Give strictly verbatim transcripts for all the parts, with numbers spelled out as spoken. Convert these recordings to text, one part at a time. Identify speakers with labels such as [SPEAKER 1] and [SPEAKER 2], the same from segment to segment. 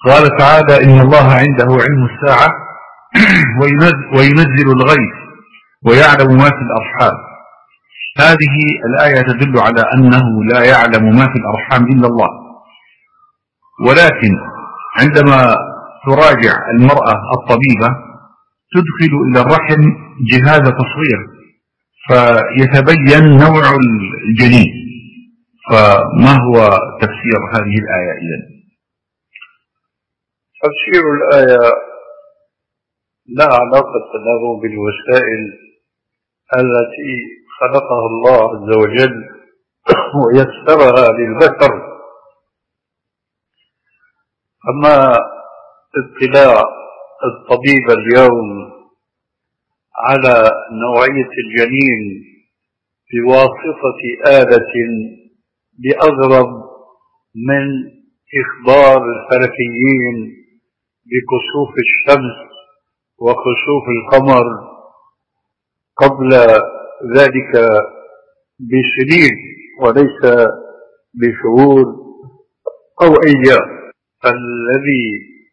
[SPEAKER 1] قال تعالى: إن الله عنده علم الساعة وينزل الغيث ويعلم ما في الأرحام. هذه الآية تدل على أنه لا يعلم ما في الأرحام إلا الله، ولكن عندما تراجع المرأة الطبيبة تدخل إلى الرحم جهاز تصغير فيتبين نوع الجنين. فما هو تفسير هذه الآية إذن؟
[SPEAKER 2] تفسير الآية لا علاقة له بالوسائل التي خلقها الله عز وجل ويسرها للبشر. أما اطلاع الطبيب اليوم على نوعية الجنين بواسطة آلة بأغرب من إخبار الفلكيين بكسوف الشمس وكسوف القمر قبل ذلك بسنين وليس بشهور أو أيام. الذي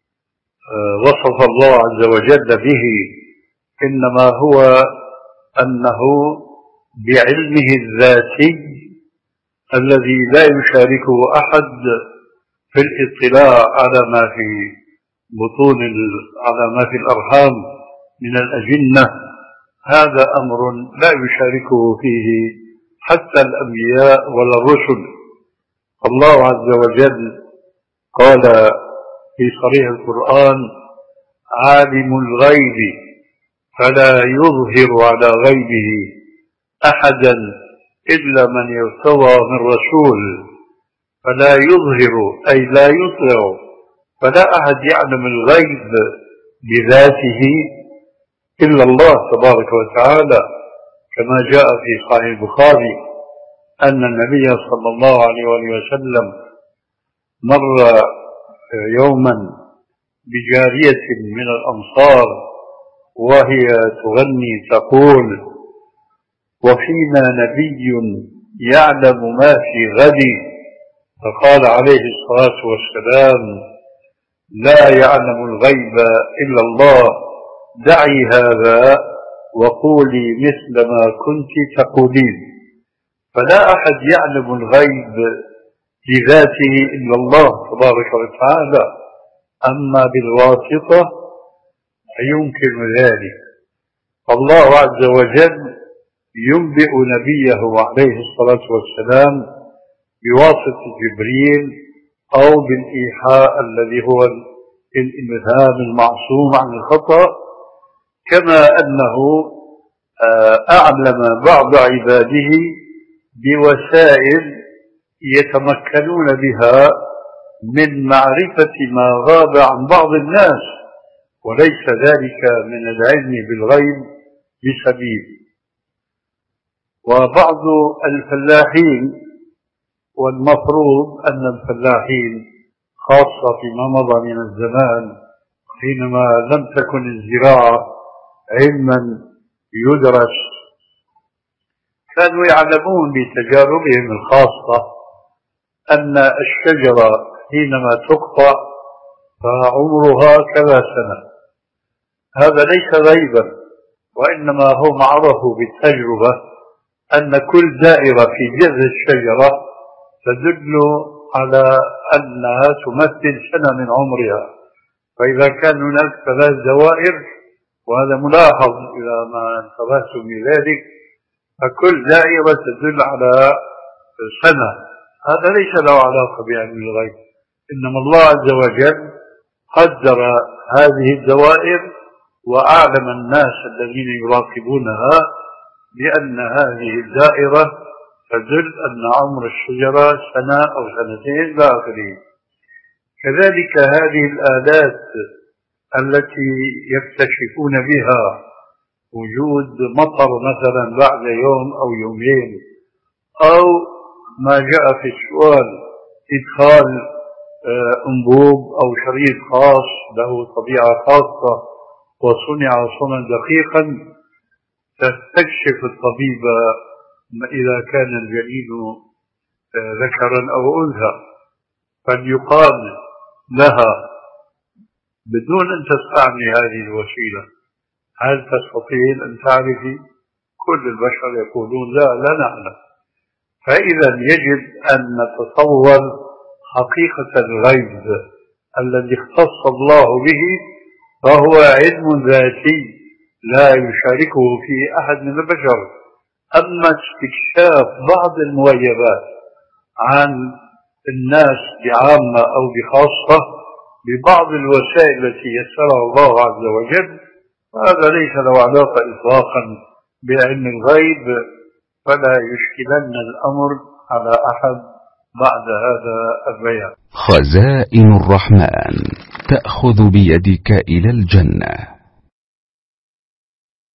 [SPEAKER 2] وصف الله عز وجل به إنما هو أنه بعلمه الذاتي الذي لا يشاركه أحد في الاطلاع على ما في بطون على ما في الأرحام من الأجنة. هذا أمر لا يشاركه فيه حتى الأنبياء ولا الرسل. الله عز وجل قال في صريح القرآن: عالم الغيب فلا يظهر على غيبه أحدا إلا من ارتضى من رسول. فلا يظهر أي لا يطلع، فلا أحد يعلم الغيب بذاته إلا الله تبارك وتعالى، كما جاء في صحيح البخاري أن النبي صلى الله عليه وسلم مر يوما بجارية من الأنصار وهي تغني تقول: وفينا نبي يعلم ما في غد. فقال عليه الصلاة والسلام: لا يعلم الغيب إلا الله، دعي هذا وقولي مثل ما كنت تقولين. فلا أحد يعلم الغيب بذاته إلا الله تبارك وتعالى، أما بالواسطة فيمكن ذلك. الله عز وجل ينبئ نبيه عليه الصلاة والسلام بواسطة جبريل أو بالإيحاء الذي هو الإلهام المعصوم عن الخطأ، كما أنه أعلم بعض عباده بوسائل يتمكنون بها من معرفة ما غاب عن بعض الناس، وليس ذلك من العلم بالغيب بسبيل. وبعض الفلاحين، والمفروض أن الفلاحين خاصة فيما مضى من الزمان حينما لم تكن الزراعة علما يدرس، كانوا يعلمون بتجاربهم الخاصة أن الشجرة حينما تقطع فعمرها كذا سنة. هذا ليس غيبا، وإنما هم عرفوا بالتجربة أن كل دائرة في جذع الشجرة تدل على أنها تمثل سنة من عمرها. فإذا كان هناك ثلاث دوائر، وهذا ملاحظ إلى ما انتبهتم بذلك، فكل دائرة تدل على سنة. هذا ليس له علاقة بعلم الغيب، إنما الله عز وجل قدر هذه الدوائر وأعلم الناس الذين يراقبونها بأن هذه الدائرة تدل أن عمر الشجرة سنة أو سنتين إلى آخره. كذلك هذه الآلات التي يكتشفون بها وجود مطر مثلا بعد يوم أو يومين، أو ما جاء في السؤال إدخال أنبوب أو شريط خاص له طبيعة خاصة وصنع صنعا دقيقا، تستكشف الطبيبة إذا كان الجنين ذكرا أو أنثى، فليقال لها بدون أن تستعملي هذه الوسيلة، هل تستطيعين أن تعرفي؟ كل البشر يقولون لا لا نعلم. فإذا يجب أن نتصور حقيقة الغيب الذي اختص الله به، فهو علم ذاتي لا يشاركه فيه أحد من البشر. أما استكشاف بعض المغيبات عن الناس بعامة أو بخاصة ببعض الوسائل التي يسرها الله عز وجل، هذا ليس له علاقة إطلاقا بعلم الغيب، فلا يشكلن الأمر على أحد بعد هذا البيان.
[SPEAKER 3] خزائن الرحمن تأخذ بيدك إلى الجنة.